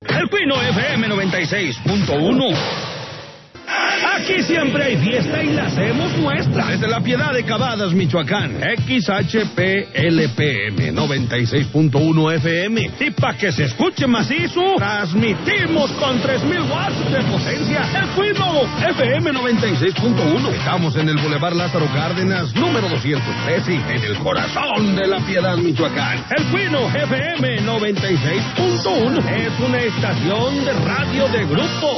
El Pino FM 96.1. Aquí siempre hay fiesta y la hacemos nuestra. Desde La Piedad de Cavadas, Michoacán, XHPLPM 96.1 FM. Y para que se escuche macizo, transmitimos con 3,000 watts de potencia. El Pino FM 96.1. Estamos en el Boulevard Lázaro Cárdenas, número 213, en el corazón de La Piedad, Michoacán. El Pino FM 96.1 es una estación de radio de grupo.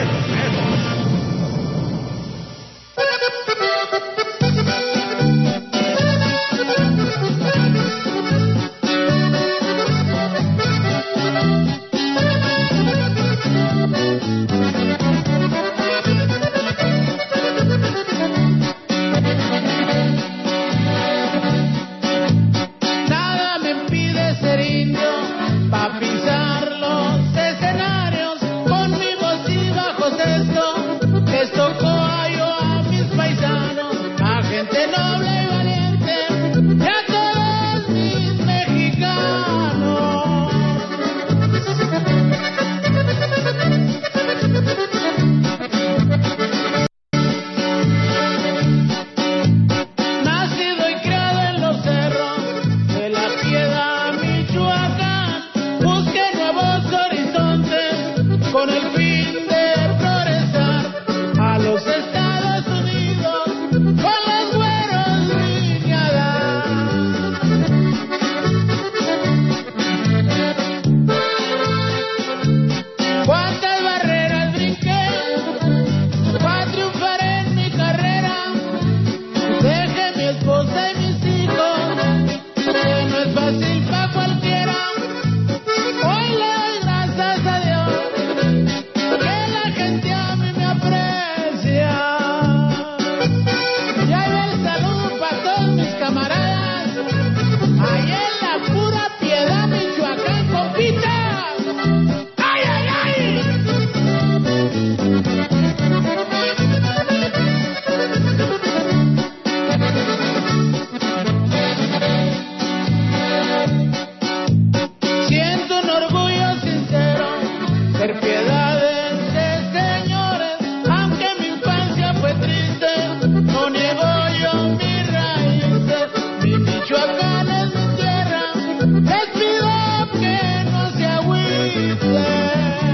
Nada me impide ser indio pa' pisar los escenarios con mi voz y bajo sexto. Les tocó a mis paisanos, a gente noble y valiente, y a todos mis mexicanos. Nacido y criado en los cerros de La Piedad, Michoacán, busqué nuevos horizontes con el fin de progresar a los Estados Unidos con los güeros lineadas. Cuántas barreras brinqué para triunfar en mi carrera. Dejé mi esposa y mis hijos, que no es fácil para cualquiera. Hoy le doy gracias a Dios que la gente a mí me aprecia. Y ahí va el saludo para todos mis camaradas, ahí en la pura Piedad, Michoacán, compita. ¡Ay, ay, ay! Siento un orgullo sincero ser piedades de señores, aunque mi infancia fue triste, no niego yo mis raíces. Mi Michoacán es mi tierra, les pido que no se agüiten.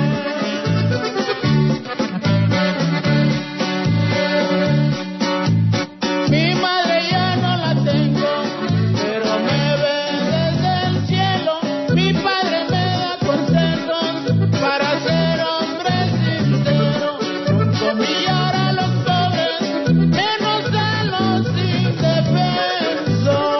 Mi madre ya no la tengo, pero me ve desde el cielo. Mi padre me da consejos para ser hombre sincero. Nunca humillar a los pobres, menos a los indefensos.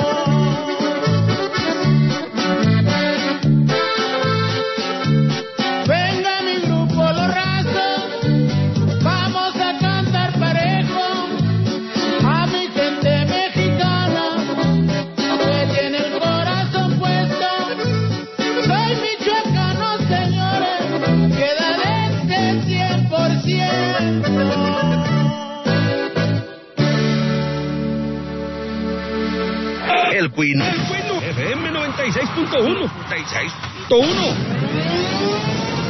Venga mi grupo Los Rasos, vamos a cantar parejo a mi gente mexicana que tiene el corazón puesto. Soy michoacano, señores, que daré este 100%. El Pino FM 96.1. 96.1.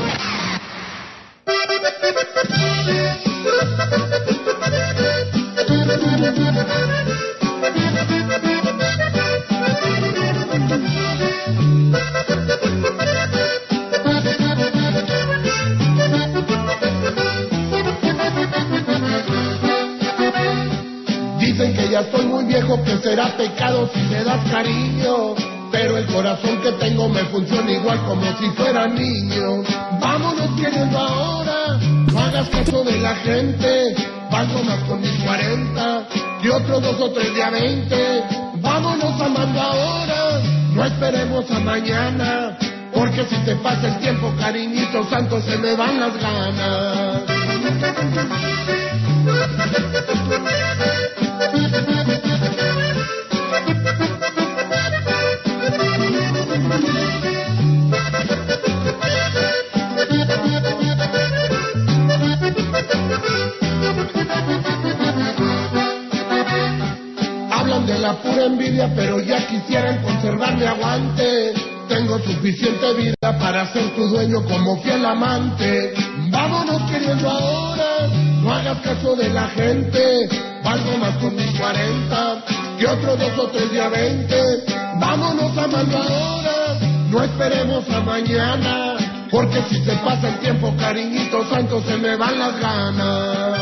Dicen que ya estoy muy viejo, que será pecado si me das cariño, pero el corazón que tengo me funciona igual como si fuera niño. Vámonos queriendo ahora, no hagas caso de la gente, valgo más con mis 40 que otros 2 o 3 de a 20. Vámonos amando ahora, no esperemos a mañana, porque si te pasa el tiempo, cariñito santo, se me van las ganas. Hablan de la pura envidia, pero ya quisieran conservar mi aguante. Tengo suficiente vida vida para ser tu dueño como fiel amante. Vámonos queriendo ahora, no hagas caso de la gente. Valgo más con mis 40 que otros 2 o 3 días 20. Vámonos amando ahora, no esperemos a mañana, porque si se pasa el tiempo, cariñito santo, se me van las ganas.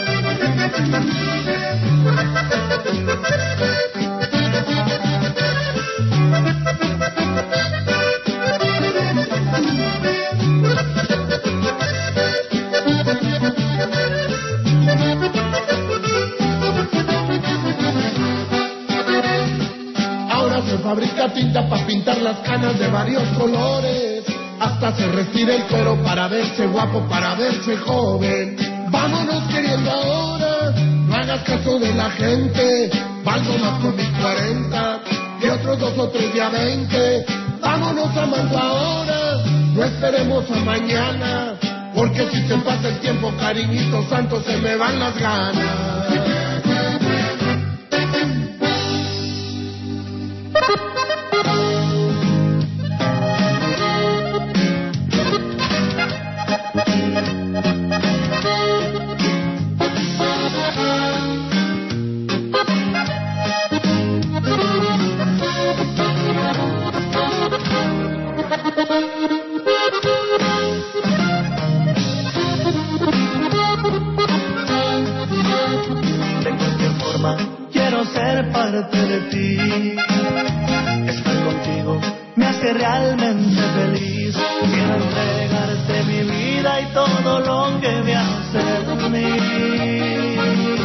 Ahora se fabrica tinta para pintar las canas de varios colores. Hasta se retira el cuero para verse guapo, para verse joven. Vámonos queriendo ahora, no hagas caso de la gente. Valgo más con mis 40 que otros 2 o 3 días 20. Vámonos amando ahora, no esperemos a mañana, porque si se pasa el tiempo, cariñito santo, se me van las ganas. Quiero ser parte de ti. Estar contigo me hace realmente feliz. Quiero entregarte mi vida y todo lo que me hace dormir.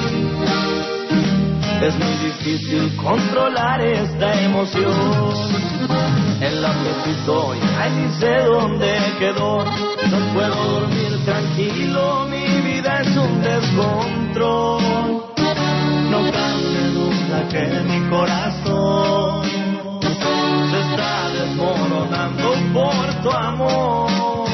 Es muy difícil controlar esta emoción. En la que estoy, ay, ni sé dónde quedó. No puedo dormir tranquilo, mi vida es un descontrol. No cabe duda que mi corazón se está desmoronando por tu amor.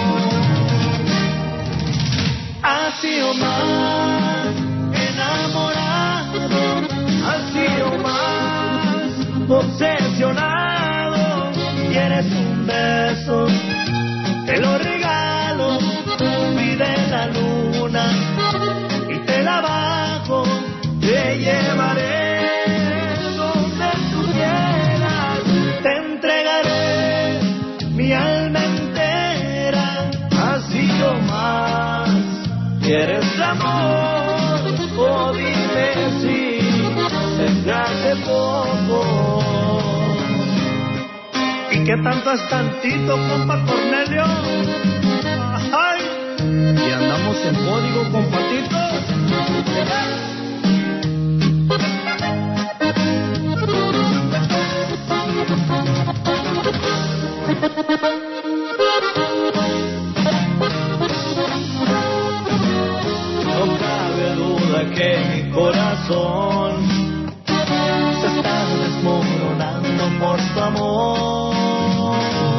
Así o más enamorado, así o más obsesionado. Quieres un beso, te lo regalo, pide la luna y te la bajo. Te llevaré donde tú quieras, te entregaré mi alma entera, así o más. ¿Quieres amor? O dime si se te hace poco. ¿Y qué tanto es tantito, compa Cornelio? ¡Ay! Y andamos en código, compatito. No cabe duda que mi corazón se está desmoronando por tu amor.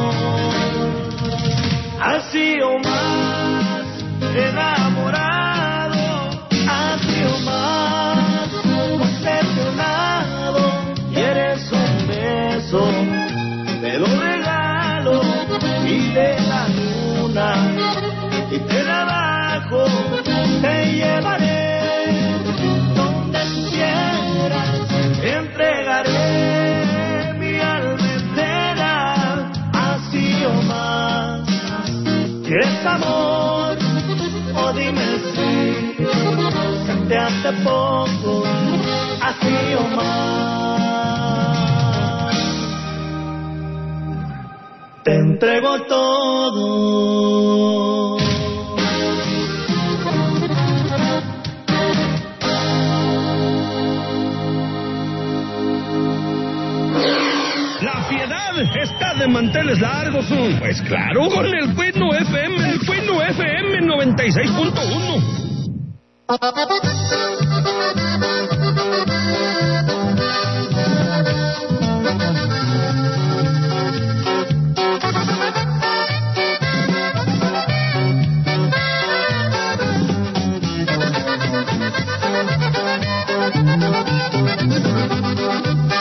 Así o más enamorado, así o más obsesionado. Quieres un beso, te lo regalo, y de la luna y te la bajo. Te llevaré donde tú quieras, te entregaré mi alma entera, así o más. ¿Quieres amor? O dime si se te hace poco, así o más. Te entrego todo. La piedad está de manteles largos. Pues claro, con el Bueno FM, el Bueno FM 96.1.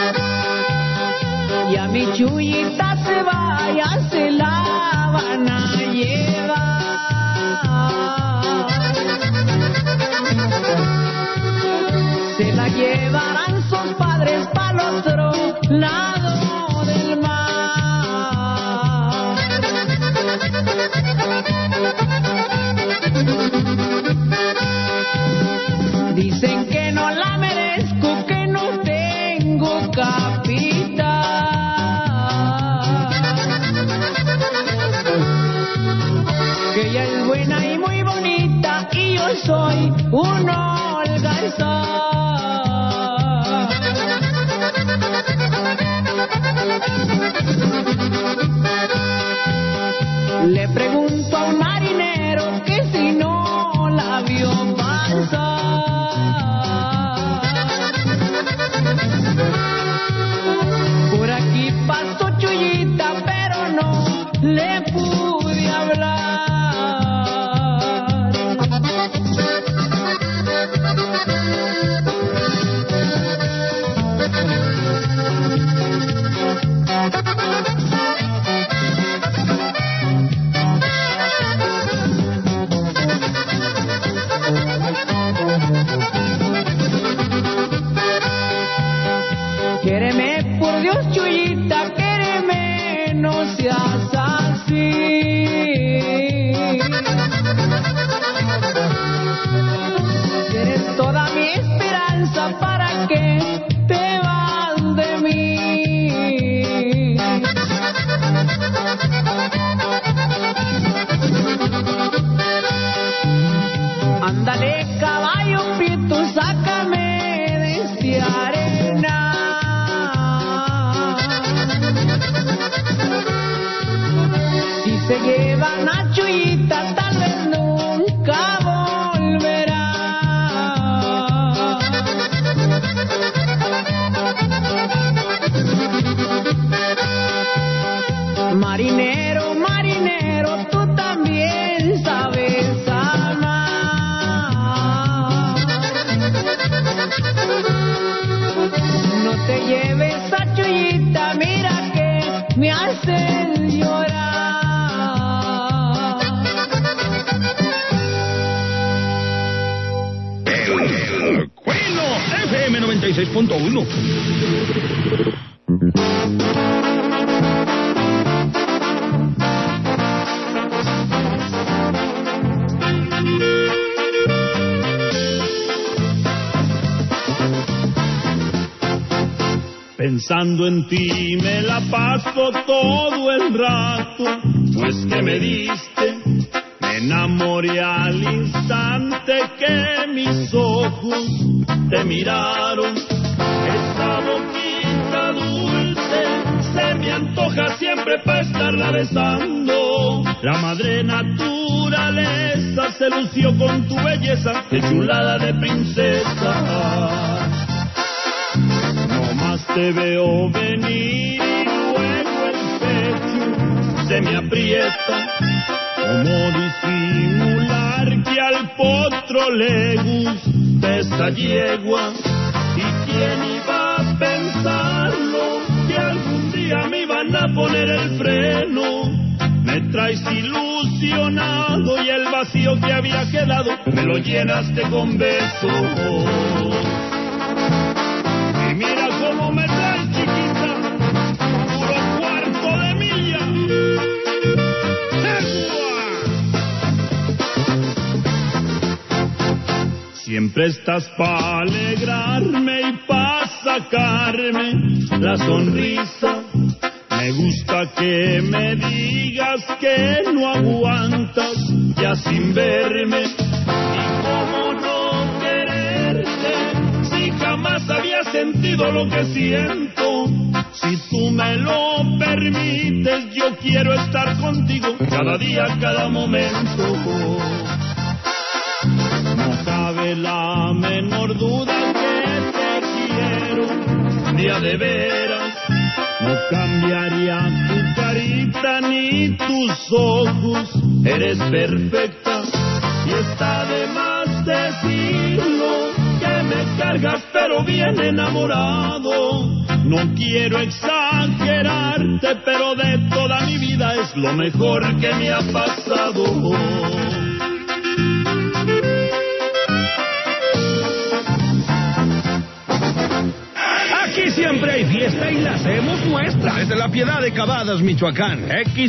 Y a mi Chuyita se vaya, se la van a lado del mar. Dicen que no la merezco, que no tengo capital, que ella es buena y muy bonita y yo soy un holgazán. Le pregunto a un marinero que si no la vio pasar. Por aquí pasó Chuyita, pero no le pude hablar. Quéreme, por Dios, Chuyita, quéreme, no seas así. Eres toda mi esperanza, ¿para qué te vas de mí? Ándale, caballo prieto, sácame de este arena. Si se llevan a Chuyita, tal vez nunca volverá. Marinero, marinero, tú también sabes amar. No te lleves a Chuyita, mira que me hacen llorar. El Cuino FM 96.1. Pensando en ti me la paso todo el rato, pues que me diste, me enamoré al instante que mis ojos te miraron. Esa boquita dulce se me antoja siempre para estarla besando. La madre naturaleza se lució con tu belleza, de chulada de princesa. Te veo venir y luego el pecho se me aprieta. ¿Cómo disimular que al potro le gusta esta yegua? ¿Y quién iba a pensarlo? Que algún día me iban a poner el freno. Me traes ilusionado y el vacío que había quedado me lo llenaste con besos. Mira cómo me traes, chiquita, puro cuarto de milla. Siempre estás para alegrarme y para sacarme la sonrisa. Me gusta que me digas que no aguantas ya sin verme. Y cómo no quererte, jamás había sentido lo que siento. Si tú me lo permites, yo quiero estar contigo cada día, cada momento. No cabe la menor duda que te quiero, día de veras. No cambiaría tu carita ni tus ojos, eres perfecta y está de más decirlo. Me cargas pero bien enamorado. No quiero exagerarte, pero de toda mi vida es lo mejor que me ha pasado. Aquí siempre hay fiesta y la cena nuestra. Desde La Piedad de Cavadas, Michoacán.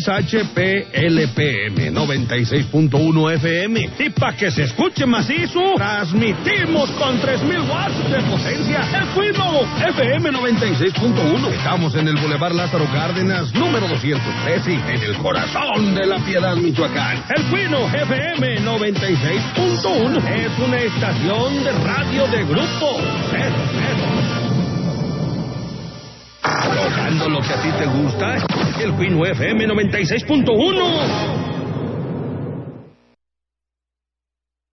XHPLPM 96.1 FM. Y para que se escuche macizo, transmitimos con 3000 watts de potencia. El Cuino FM 96.1. Estamos en el Boulevard Lázaro Cárdenas, número 213, en el corazón de La Piedad, Michoacán. El Cuino FM 96.1 es una estación de radio de grupo. Tocando lo que a ti te gusta, el Cuino FM 96.1.